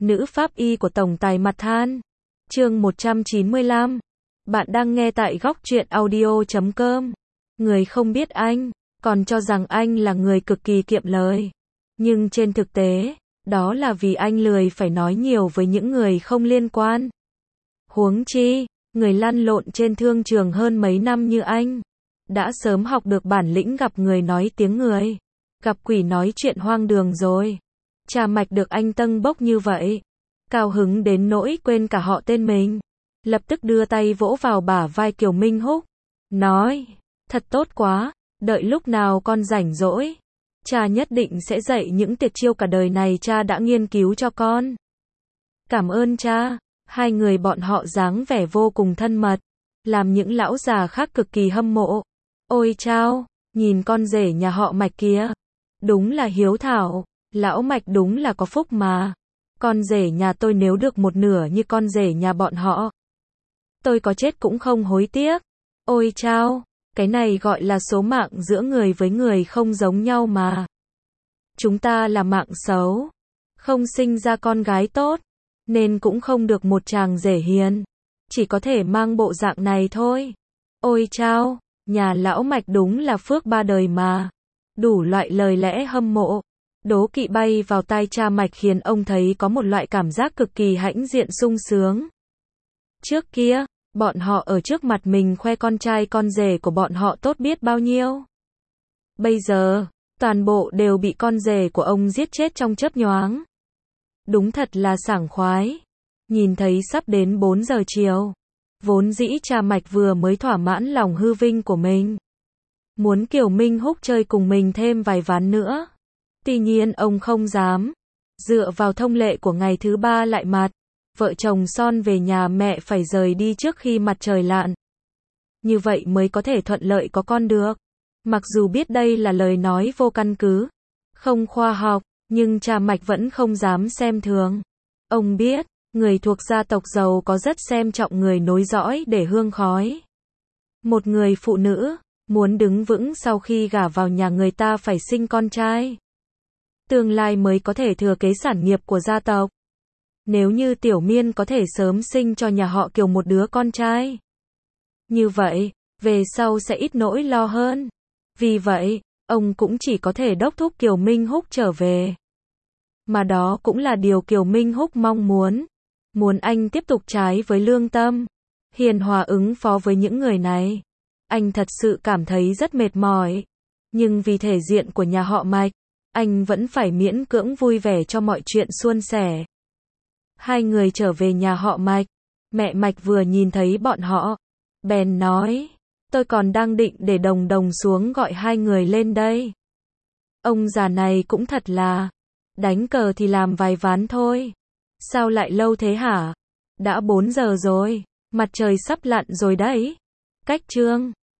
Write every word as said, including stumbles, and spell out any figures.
nữ pháp y của tổng tài Mặt Than. Chương một trăm chín mươi lăm. Bạn đang nghe tại góc truyện audio chấm com. Người không biết anh, còn cho rằng anh là người cực kỳ kiệm lời. Nhưng trên thực tế, đó là vì anh lười phải nói nhiều với những người không liên quan. Huống chi, người lăn lộn trên thương trường hơn mấy năm như anh, đã sớm học được bản lĩnh gặp người nói tiếng người, gặp quỷ nói chuyện hoang đường rồi. Trà mạch được anh tâng bốc như vậy, cao hứng đến nỗi quên cả họ tên mình, lập tức đưa tay vỗ vào bả vai Kiều Minh Húc, nói, thật tốt quá, đợi lúc nào con rảnh rỗi, cha nhất định sẽ dạy những tuyệt chiêu cả đời này cha đã nghiên cứu cho con. Cảm ơn cha. Hai người bọn họ dáng vẻ vô cùng thân mật, làm những lão già khác cực kỳ hâm mộ. Ôi chao, nhìn con rể nhà họ Mạch kia, đúng là hiếu thảo, lão Mạch đúng là có phúc mà. Con rể nhà tôi nếu được một nửa như con rể nhà bọn họ, tôi có chết cũng không hối tiếc. Ôi chao, cái này gọi là số mạng giữa người với người không giống nhau mà. Chúng ta là mạng xấu, không sinh ra con gái tốt, nên cũng không được một chàng rể hiền, chỉ có thể mang bộ dạng này thôi. Ôi chao, nhà lão Mạch đúng là phước ba đời mà. Đủ loại lời lẽ hâm mộ, đố kỵ bay vào tai cha Mạch khiến ông thấy có một loại cảm giác cực kỳ hãnh diện sung sướng. Trước kia, bọn họ ở trước mặt mình khoe con trai con rể của bọn họ tốt biết bao nhiêu. Bây giờ, toàn bộ đều bị con rể của ông giết chết trong chớp nhoáng. Đúng thật là sảng khoái. Nhìn thấy sắp đến bốn giờ chiều, vốn dĩ cha Mạch vừa mới thỏa mãn lòng hư vinh của mình, muốn Kiều Minh Húc chơi cùng mình thêm vài ván nữa. Tuy nhiên ông không dám. Dựa vào thông lệ của ngày thứ ba lại mặt, vợ chồng son về nhà mẹ phải rời đi trước khi mặt trời lặn. Như vậy mới có thể thuận lợi có con được. Mặc dù biết đây là lời nói vô căn cứ, không khoa học, nhưng cha Mạch vẫn không dám xem thường. Ông biết, người thuộc gia tộc giàu có rất xem trọng người nối dõi để hương khói. Một người phụ nữ, muốn đứng vững sau khi gả vào nhà người ta phải sinh con trai. Tương lai mới có thể thừa kế sản nghiệp của gia tộc. Nếu như Tiểu Miên có thể sớm sinh cho nhà họ Kiều một đứa con trai, như vậy, về sau sẽ ít nỗi lo hơn. Vì vậy, ông cũng chỉ có thể đốc thúc Kiều Minh Húc trở về. Mà đó cũng là điều Kiều Minh Húc mong muốn. Muốn anh tiếp tục trái với lương tâm, hiền hòa ứng phó với những người này. Anh thật sự cảm thấy rất mệt mỏi. Nhưng vì thể diện của nhà họ Mạch, anh vẫn phải miễn cưỡng vui vẻ cho mọi chuyện suôn sẻ. Hai người trở về nhà họ Mạch. Mẹ Mạch vừa nhìn thấy bọn họ, bèn nói, tôi còn đang định để Đồng Đồng xuống gọi hai người lên đây. Ông già này cũng thật là, đánh cờ thì làm vài ván thôi. Sao lại lâu thế hả? Đã bốn giờ rồi, mặt trời sắp lặn rồi đấy. Cách chương